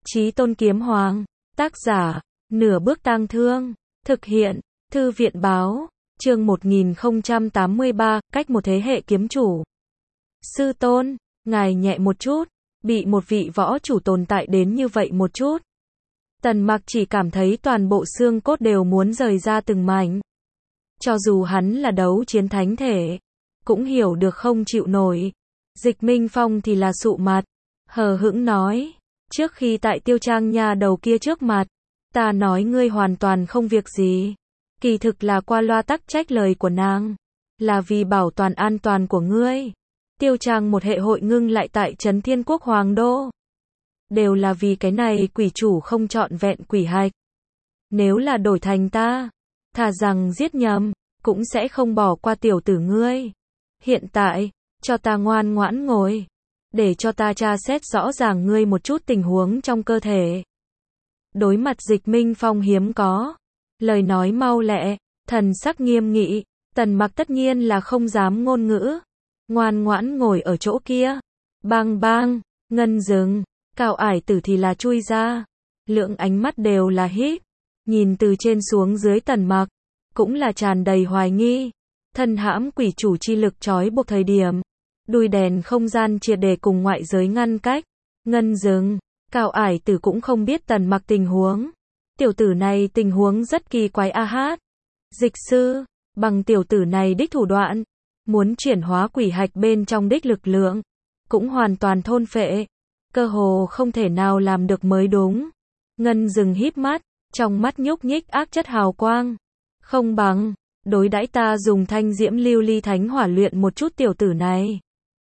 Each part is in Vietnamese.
Chí Tôn Kiếm Hoàng, tác giả, Nửa Bước Tang Thương, thực hiện, Thư viện báo, chương 1083, cách một thế hệ kiếm chủ. Sư Tôn, ngài nhẹ một chút, bị một vị võ chủ tồn tại đến như vậy một chút. Tần Mặc chỉ cảm thấy toàn bộ xương cốt đều muốn rời ra từng mảnh. Cho dù hắn là đấu chiến thánh thể, cũng hiểu được không chịu nổi. Dịch Minh Phong thì là sụ mặt, hờ hững nói, trước khi tại Tiêu Trang nhà đầu kia trước mặt, ta nói ngươi hoàn toàn không việc gì. Kỳ thực là qua loa tắc trách lời của nàng, là vì bảo toàn an toàn của ngươi. Tiêu Trang một hệ hội ngưng lại tại Trấn Thiên Quốc Hoàng Đô. Đều là vì cái này quỷ chủ không trọn vẹn quỷ hạch. Nếu là đổi thành ta, thà rằng giết nhầm, cũng sẽ không bỏ qua tiểu tử ngươi. Hiện tại, cho ta ngoan ngoãn ngồi, để cho ta tra xét rõ ràng ngươi một chút tình huống trong cơ thể. Đối mặt Dịch Minh Phong hiếm có, lời nói mau lẹ, thần sắc nghiêm nghị, Tần Mặc tất nhiên là không dám ngôn ngữ, ngoan ngoãn ngồi ở chỗ kia. Bang bang, ngân dừng, Cao Ải Tử thì là chui ra, lượng ánh mắt đều là híp, nhìn từ trên xuống dưới Tần Mặc, cũng là tràn đầy hoài nghi. Thân hãm quỷ chủ chi lực trói buộc thời điểm, đuôi đèn không gian triệt để cùng ngoại giới ngăn cách. Ngân dừng, Cao Ải Tử cũng không biết Tần Mặc tình huống. Tiểu tử này tình huống rất kỳ quái a hát. Dịch sư, bằng tiểu tử này đích thủ đoạn, muốn chuyển hóa quỷ hạch bên trong đích lực lượng, cũng hoàn toàn thôn phệ, cơ hồ không thể nào làm được mới đúng. Ngân dừng híp mắt, trong mắt nhúc nhích ác chất hào quang. Không bằng, đối đãi ta dùng thanh diễm lưu ly thánh hỏa luyện một chút tiểu tử này.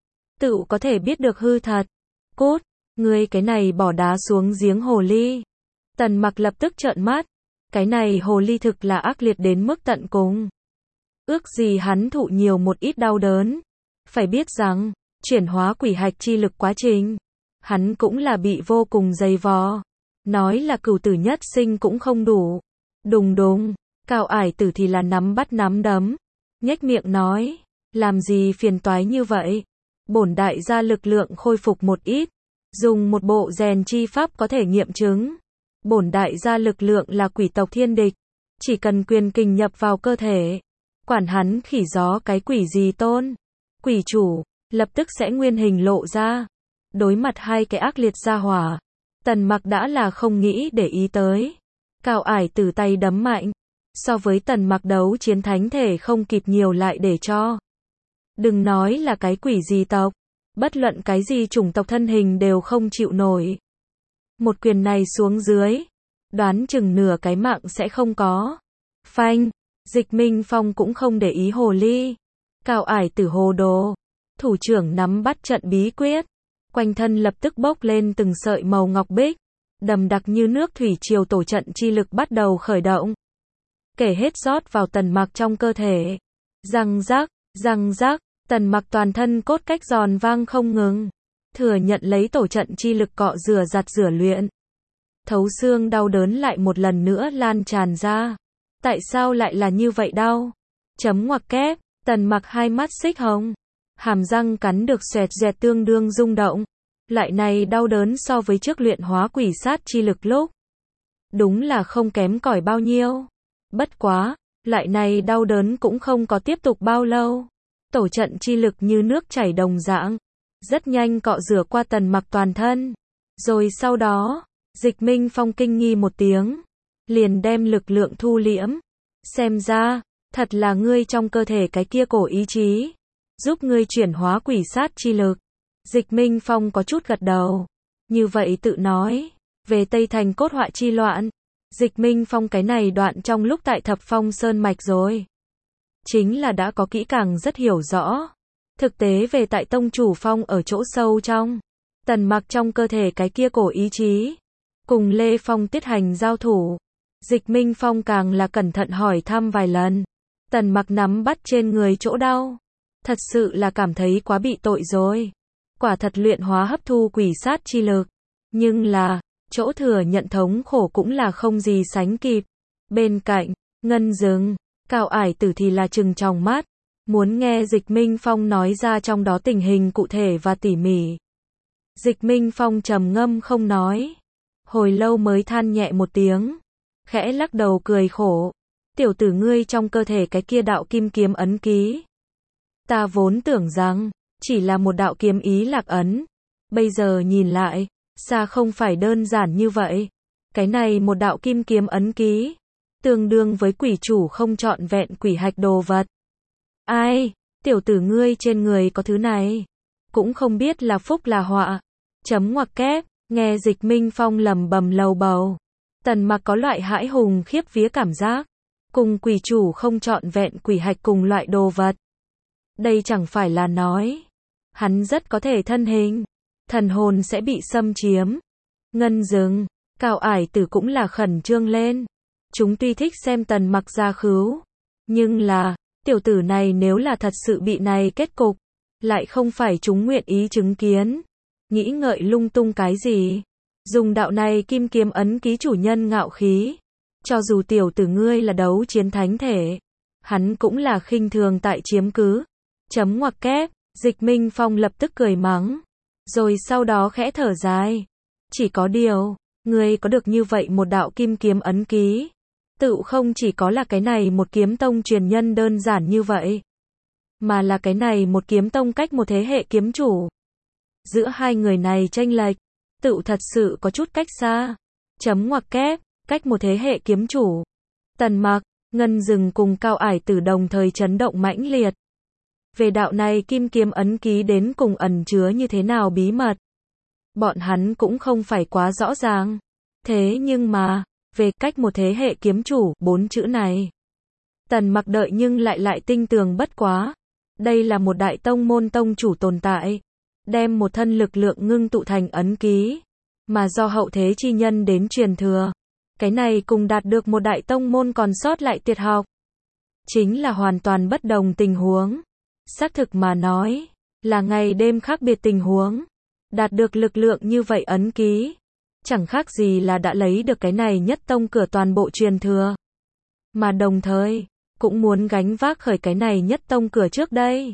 Tự có thể biết được hư thật. Cút, ngươi cái này bỏ đá xuống giếng hồ ly. Tần Mặc lập tức trợn mắt. Cái này hồ ly thực là ác liệt đến mức tận cùng. Ước gì hắn thụ nhiều một ít đau đớn. Phải biết rằng, chuyển hóa quỷ hạch chi lực quá trình, hắn cũng là bị vô cùng dày vò. Nói là cửu tử nhất sinh cũng không đủ. Đùng đùng, Cao Ải Tử thì là nắm bắt nắm đấm, nhếch miệng nói, làm gì phiền toái như vậy? Bổn đại gia lực lượng khôi phục một ít, dùng một bộ rèn chi pháp có thể nghiệm chứng. Bổn đại gia lực lượng là quỷ tộc thiên địch, chỉ cần quyền kình nhập vào cơ thể, quản hắn khỉ gió cái quỷ gì tôn. Quỷ chủ, lập tức sẽ nguyên hình lộ ra. Đối mặt hai cái ác liệt gia hỏa, Tần Mặc đã là không nghĩ để ý tới. Cao Ải Tử tay đấm mạnh, so với Tần Mặc đấu chiến thánh thể không kịp nhiều lại để cho. Đừng nói là cái quỷ gì tộc, bất luận cái gì chủng tộc thân hình đều không chịu nổi. Một quyền này xuống dưới, đoán chừng nửa cái mạng sẽ không có. Phanh, Dịch Minh Phong cũng không để ý hồ ly. Cao Ải Tử hồ đồ, thủ trưởng nắm bắt trận bí quyết, quanh thân lập tức bốc lên từng sợi màu ngọc bích, đầm đặc như nước thủy triều tổ trận chi lực bắt đầu khởi động. Kể hết rót vào Tần Mặc trong cơ thể. Răng rác, Tần Mặc toàn thân cốt cách giòn vang không ngừng, thừa nhận lấy tổ trận chi lực cọ rửa giặt rửa luyện. Thấu xương đau đớn lại một lần nữa lan tràn ra. Tại sao lại là như vậy đau? Chấm ngoặc kép, Tần Mặc hai mắt xích hồng, hàm răng cắn được xoẹt dẹt tương đương rung động. Loại này đau đớn so với trước luyện hóa quỷ sát chi lực lúc, đúng là không kém cỏi bao nhiêu. Bất quá, loại này đau đớn cũng không có tiếp tục bao lâu. Tổ trận chi lực như nước chảy đồng dạng, rất nhanh cọ rửa qua Tần Mặc toàn thân. Rồi sau đó, Dịch Minh Phong kinh nghi một tiếng, liền đem lực lượng thu liễm. Xem ra, thật là ngươi trong cơ thể cái kia cổ ý chí, giúp ngươi chuyển hóa quỷ sát chi lực. Dịch Minh Phong có chút gật đầu, như vậy tự nói, về Tây Thành cốt họa chi loạn. Dịch Minh Phong cái này đoạn trong lúc tại Thập Phong Sơn Mạch rồi, chính là đã có kỹ càng rất hiểu rõ. Thực tế về tại Tông Chủ Phong ở chỗ sâu trong, Tần Mặc trong cơ thể cái kia cổ ý chí, cùng Lê Phong tiết hành giao thủ. Dịch Minh Phong càng là cẩn thận hỏi thăm vài lần. Tần Mặc nắm bắt trên người chỗ đau, thật sự là cảm thấy quá bị tội rồi. Quả thật luyện hóa hấp thu quỷ sát chi lực, nhưng là, chỗ thừa nhận thống khổ cũng là không gì sánh kịp. Bên cạnh, Ngân dừng, Cao Ải Tử thì là trừng tròng mắt, muốn nghe Dịch Minh Phong nói ra trong đó tình hình cụ thể và tỉ mỉ. Dịch Minh Phong trầm ngâm không nói. hồi lâu mới than nhẹ một tiếng, khẽ lắc đầu cười khổ. Tiểu tử ngươi trong cơ thể cái kia đạo kim kiếm ấn ký. Ta vốn tưởng rằng, chỉ là một đạo kiếm ý lạc ấn. Bây giờ nhìn lại, xa không phải đơn giản như vậy. Cái này một đạo kim kiếm ấn ký, tương đương với quỷ chủ không trọn vẹn quỷ hạch đồ vật. Ai, tiểu tử ngươi trên người có thứ này, cũng không biết là phúc là họa. Chấm ngoặc kép, nghe Dịch Minh Phong lẩm bẩm lầu bầu. Tần Mặc có loại hãi hùng khiếp vía cảm giác, cùng quỷ chủ không trọn vẹn quỷ hạch cùng loại đồ vật. Đây chẳng phải là nói, hắn rất có thể thân hình, thần hồn sẽ bị xâm chiếm. Ngân Dừng, Cao Ải Tử cũng là khẩn trương lên. Chúng tuy thích xem Tần Mặc ra khứu, nhưng là, tiểu tử này nếu là thật sự bị này kết cục, lại không phải chúng nguyện ý chứng kiến. Nghĩ ngợi lung tung cái gì? Dùng đạo này kim kiếm ấn ký chủ nhân ngạo khí. Cho dù tiểu tử ngươi là đấu chiến thánh thể, hắn cũng là khinh thường tại chiếm cứ. Chấm ngoặc kép, Dịch Minh Phong lập tức cười mắng. Rồi sau đó khẽ thở dài. Chỉ có điều, ngươi có được như vậy một đạo kim kiếm ấn ký. Tự không chỉ có là cái này một kiếm tông truyền nhân đơn giản như vậy, mà là cái này một kiếm tông cách một thế hệ kiếm chủ. Giữa hai người này chênh lệch, tự thật sự có chút cách xa. Chấm ngoặc kép, cách một thế hệ kiếm chủ. Tần Mặc, Ngân Dừng cùng Cao Ải Tử đồng thời chấn động mãnh liệt. Về đạo này kim kiếm ấn ký đến cùng ẩn chứa như thế nào bí mật, bọn hắn cũng không phải quá rõ ràng. Thế nhưng mà, về cách một thế hệ kiếm chủ, 4 chữ này, Tần Mặc đợi nhưng lại tinh tường bất quá. Đây là một đại tông môn tông chủ tồn tại, đem một thân lực lượng ngưng tụ thành ấn ký, mà do hậu thế chi nhân đến truyền thừa. Cái này cùng đạt được một đại tông môn còn sót lại tuyệt học, chính là hoàn toàn bất đồng tình huống. Xác thực mà nói, là ngày đêm khác biệt tình huống. Đạt được lực lượng như vậy ấn ký, chẳng khác gì là đã lấy được cái này nhất tông cửa toàn bộ truyền thừa. Mà đồng thời, cũng muốn gánh vác khởi cái này nhất tông cửa trước đây.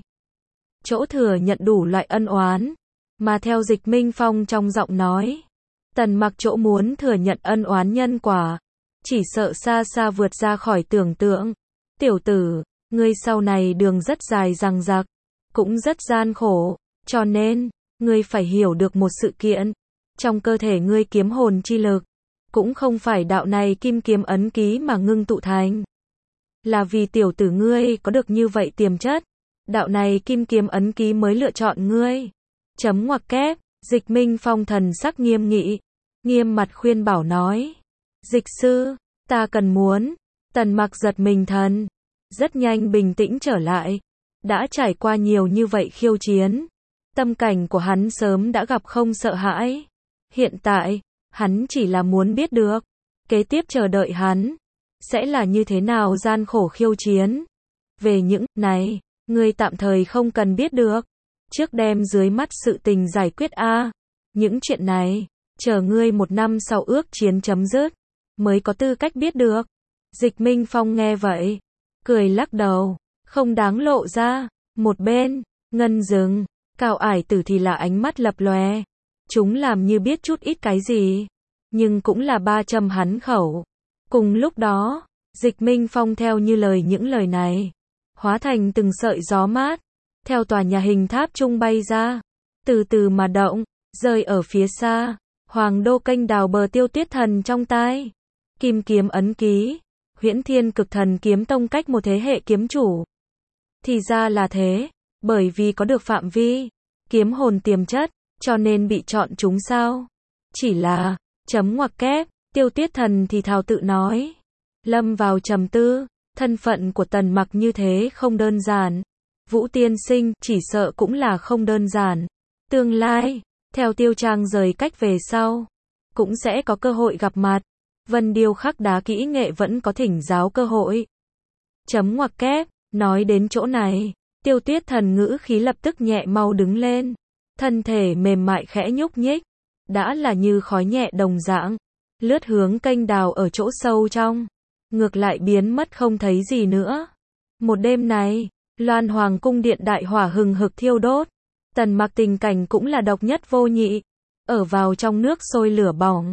Chỗ thừa nhận đủ loại ân oán, mà theo Dịch Minh Phong trong giọng nói, Tần Mặc chỗ muốn thừa nhận ân oán nhân quả, chỉ sợ xa xa vượt ra khỏi tưởng tượng. Tiểu tử, ngươi sau này đường rất dài dằng dặc, cũng rất gian khổ, cho nên, ngươi phải hiểu được một sự kiện. Trong cơ thể ngươi kiếm hồn chi lực, cũng không phải đạo này kim kiếm ấn ký mà ngưng tụ thành. Là vì tiểu tử ngươi có được như vậy tiềm chất, đạo này kim kiếm ấn ký mới lựa chọn ngươi. Chấm ngoặc kép, Dịch Minh Phong thần sắc nghiêm nghị, nghiêm mặt khuyên bảo nói. Dịch sư, ta cần muốn. Tần Mặc giật mình thần, rất nhanh bình tĩnh trở lại. Đã trải qua nhiều như vậy khiêu chiến, tâm cảnh của hắn sớm đã gặp không sợ hãi. Hiện tại, hắn chỉ là muốn biết được, kế tiếp chờ đợi hắn sẽ là như thế nào gian khổ khiêu chiến. Về những này, ngươi tạm thời không cần biết được. Trước đem dưới mắt sự tình giải quyết a. Những chuyện này, chờ ngươi 1 năm sau ước chiến chấm dứt, mới có tư cách biết được. Dịch Minh Phong nghe vậy, cười lắc đầu, không đáng lộ ra. Một bên, Ngân Dừng, Cao Ải Tử thì là ánh mắt lập lòe. Chúng làm như biết chút ít cái gì, nhưng cũng là ba châm hắn khẩu. Cùng lúc đó, Dịch Minh Phong theo như lời những lời này, hóa thành từng sợi gió mát, theo tòa nhà hình tháp trung bay ra, từ từ mà động, rơi ở phía xa, Hoàng Đô Kênh Đào bờ Tiêu Tuyết Thần trong tai. Kim kiếm ấn ký, Huyễn Thiên Cực Thần kiếm tông cách một thế hệ kiếm chủ. Thì ra là thế, bởi vì có được phạm vi, kiếm hồn tiềm chất, cho nên bị chọn chúng sao? Chỉ là, chấm ngoặc kép, Tiêu Tuyết Thần thì thào tự nói. Lâm vào trầm tư, thân phận của Tần Mặc như thế không đơn giản. Vũ tiên sinh chỉ sợ cũng là không đơn giản. Tương lai, theo Tiêu Trang rời cách về sau, cũng sẽ có cơ hội gặp mặt. Vân Điêu khắc đá kỹ nghệ vẫn có thỉnh giáo cơ hội. Chấm ngoặc kép, nói đến chỗ này, Tiêu Tuyết Thần ngữ khí lập tức nhẹ mau đứng lên. Thân thể mềm mại khẽ nhúc nhích, đã là như khói nhẹ đồng dạng, lướt hướng kênh đào ở chỗ sâu trong, ngược lại biến mất không thấy gì nữa. Một đêm này, Loan Hoàng cung điện đại hỏa hừng hực thiêu đốt, Tần Mặc tình cảnh cũng là độc nhất vô nhị, ở vào trong nước sôi lửa bỏng,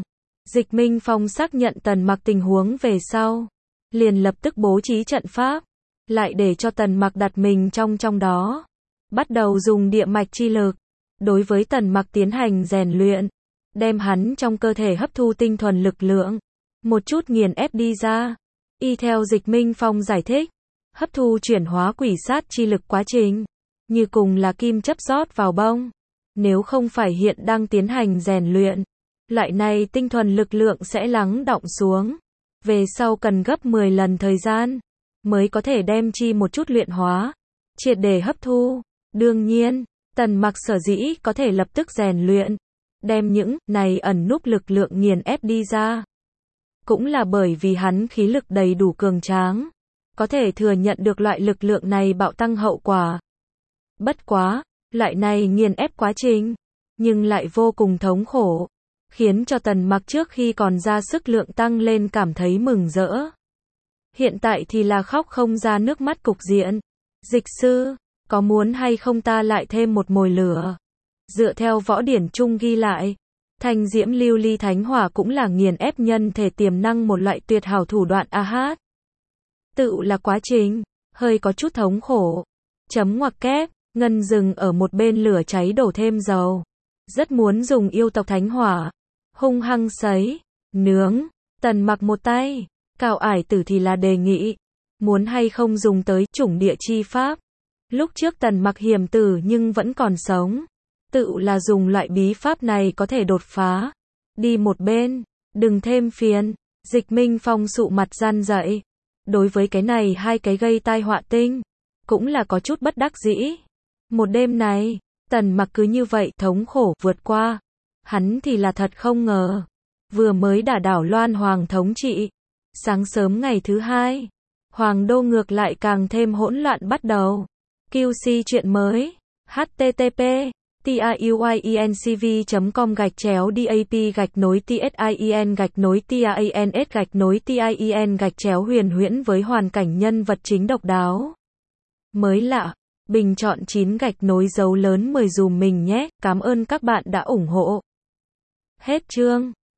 Dịch Minh Phong xác nhận Tần Mặc tình huống về sau, liền lập tức bố trí trận pháp, lại để cho Tần Mặc đặt mình trong đó, bắt đầu dùng địa mạch chi lực, đối với Tần Mặc tiến hành rèn luyện, đem hắn trong cơ thể hấp thu tinh thuần lực lượng, một chút nghiền ép đi ra. Y theo Dịch Minh Phong giải thích, hấp thu chuyển hóa quỷ sát chi lực quá trình, như cùng là kim chấp rót vào bông. Nếu không phải hiện đang tiến hành rèn luyện, loại này tinh thuần lực lượng sẽ lắng đọng xuống. Về sau cần gấp 10 lần thời gian, mới có thể đem chi một chút luyện hóa, triệt để hấp thu. Đương nhiên, Tần Mặc sở dĩ có thể lập tức rèn luyện, đem những này ẩn núp lực lượng nghiền ép đi ra, cũng là bởi vì hắn khí lực đầy đủ cường tráng, có thể thừa nhận được loại lực lượng này bạo tăng hậu quả. Bất quá, loại này nghiền ép quá trình, nhưng lại vô cùng thống khổ, khiến cho Tần Mặc trước khi còn ra sức lượng tăng lên cảm thấy mừng rỡ. Hiện tại thì là khóc không ra nước mắt cục diện. Dịch sư, có muốn hay không ta lại thêm một mồi lửa? Dựa theo võ điển chung ghi lại, thanh diễm lưu ly thánh hỏa cũng là nghiền ép nhân thể tiềm năng một loại tuyệt hảo thủ đoạn a hát. Tự là quá trình, hơi có chút thống khổ. Chấm ngoặc kép, Ngân dừng ở một bên lửa cháy đổ thêm dầu. Rất muốn dùng yêu tộc thánh hỏa, hung hăng sấy, nướng. Tần Mặc một tay, Cao Ải Tử thì là đề nghị, muốn hay không dùng tới chủng địa chi pháp. Lúc trước Tần Mặc hiểm tử nhưng vẫn còn sống, tự là dùng loại bí pháp này có thể đột phá. Đi một bên, đừng thêm phiền. Dịch Minh Phong sụ mặt răn dậy. Đối với cái này hai cái gây tai họa tinh, cũng là có chút bất đắc dĩ. Một đêm này, Tần Mặc cứ như vậy thống khổ vượt qua. Hắn thì là thật không ngờ, vừa mới đả đảo Loan Hoàng thống trị, sáng sớm ngày thứ hai, Hoàng đô ngược lại càng thêm hỗn loạn bắt đầu. QC chuyện mới, http tiuyinCV.com/dap-tin-tin-tin-tin-huyền huyễn với hoàn cảnh nhân vật chính độc đáo. Mới lạ, bình chọn 9 dấu lớn 10 dùm mình nhé, cảm ơn các bạn đã ủng hộ. Hết chương.